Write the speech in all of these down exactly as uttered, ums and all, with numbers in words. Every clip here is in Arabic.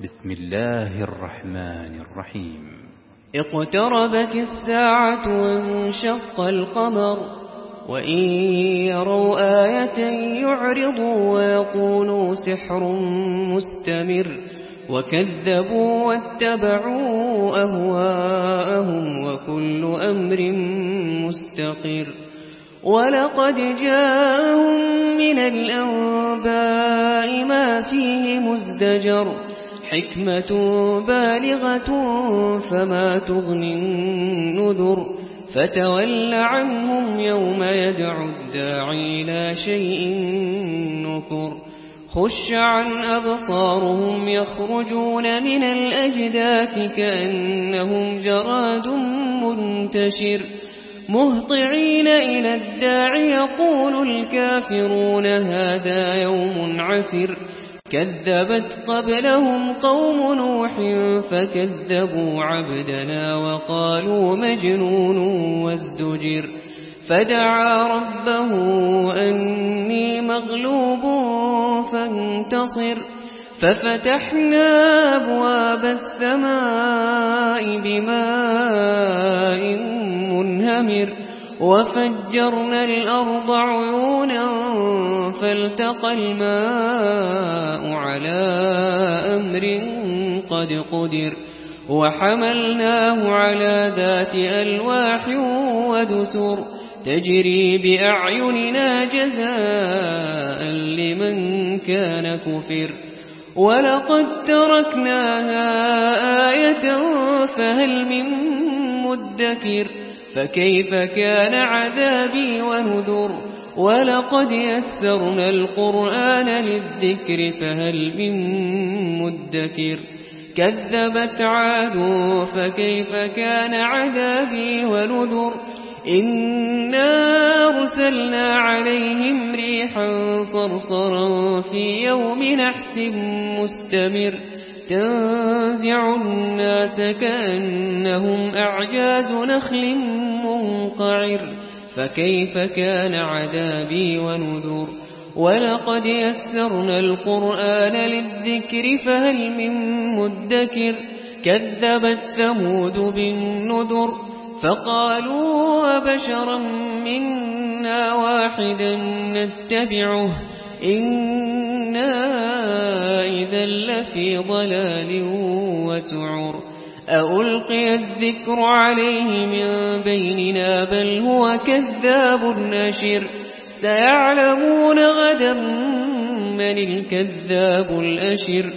بسم الله الرحمن الرحيم. اقتربت الساعة وانشق القمر وإن يروا آية يعرضوا ويقولوا سحر مستمر وكذبوا واتبعوا أهواءهم وكل أمر مستقر. ولقد جاءهم من الأنباء ما فيه مزدجر حكمة بالغة فما تغني النذر. فتول عنهم يوم يدعو الداعي إلى شيء نكر. خش عن أبصارهم يخرجون من الأجداث كأنهم جراد منتشر مهطعين إلى الداعي يقول الكافرون هذا يوم عسر. كذبت قبلهم قوم نوح فكذبوا عبدنا وقالوا مجنون وازدجر. فدعا ربه أني مغلوب فانتصر. ففتحنا أبواب السماء بماء منهمر وفجرنا الأرض عيونا فالتقى الماء على أمر قد قدر. وحملناه على ذات ألواح ودسر تجري بأعيننا جزاء لمن كان كفر. ولقد تركناها آية فهل من مدكر. فكيف كان عذابي ونذر. ولقد يسرنا القرآن للذكر فهل من مدكر. كذبت عاد فكيف كان عذابي ونذر. إنا أرسلنا عليهم ريحا صرصرا في يوم نحس مستمر تنزع الناس كأنهم أعجاز نخل منقعر. فكيف كان عذابي ونذر. ولقد يسرنا القرآن للذكر فهل من مدكر. كذبت ثمود بالنذر فقالوا أبشرا منا واحدا نتبعه إنا إذا لفي ضلال وسعر. ألقي الذكر عليه من بيننا بل هو كذاب نشر. سيعلمون غدا من الكذاب الأشر.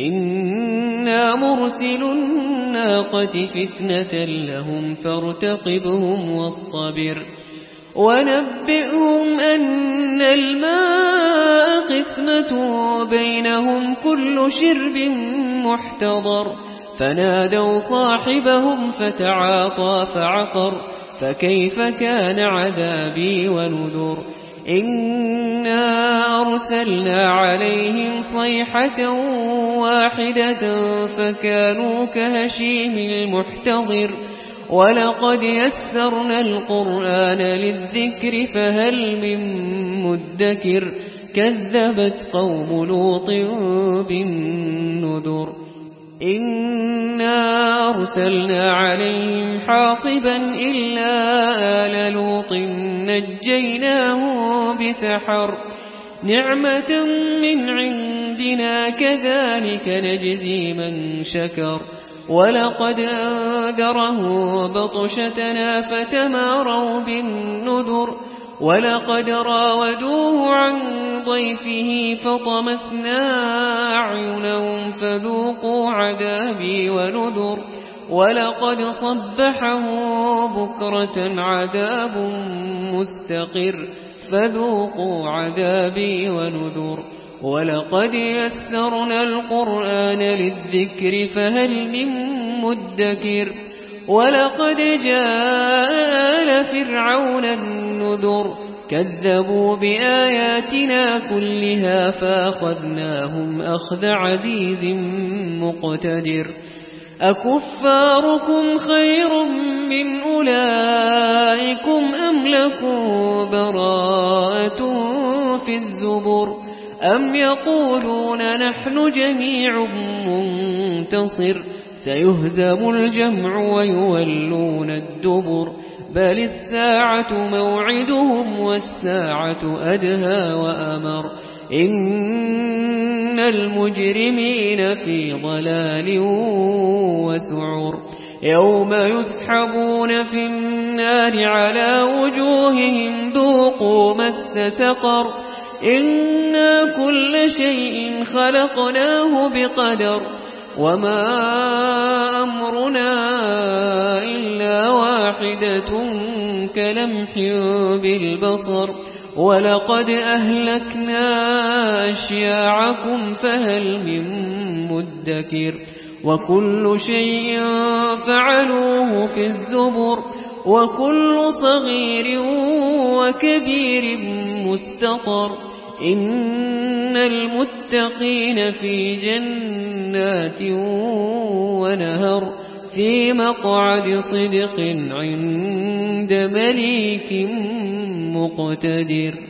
إنا مرسل الناقة فتنة لهم فارتقبهم واصطبر. ونبئهم أن الماء قسمة بينهم كل شرب محتضر. فنادوا صاحبهم فتعاطى فعقر. فكيف كان عذابي ونذر. إنا أرسلنا عليهم صيحة واحدة فكانوا كهشيم المحتضر. ولقد يسرنا القرآن للذكر فهل من مدكر. كذبت قوم لوط بالنذر. إنا أرسلنا عليهم حاصبا إلا آل لوط نجيناه بسحر نعمة من عندنا كذلك نجزي من شكر. ولقد أنذره بطشتنا فتماروا بالنذر. ولقد راودوه عن ضيفه فطمسنا أعينهم فذوقوا عذابي ونذر. ولقد صبحه بكرة عذاب مستقر فذوقوا عذابي ونذر. ولقد يسرنا القرآن للذكر فهل من مدكر. ولقد جاء آل فرعون النذر كذبوا بآياتنا كلها فأخذناهم أخذ عزيز مقتدر. أكفاركم خير من أولئكم أم لكم براءة في الزبر. أم يقولون نحن جميع منتصر منتصر سيهزم الجمع ويولون الدبر بل الساعة موعدهم والساعة أدهى وأمر إن المجرمين في ضلال وسعر يوم يسحبون في النار على وجوههم ذوقوا مس سقر إنا كل شيء خلقناه بقدر وما أمرنا إلا واحدة كلمح بالبصر ولقد أهلكنا أشياعكم فهل من مدكر وكل شيء فعلوه في الزبر وكل صغير وكبير مستطر إن المتقين في جنات ونهر في مقعد صدق عند مليك مقتدر.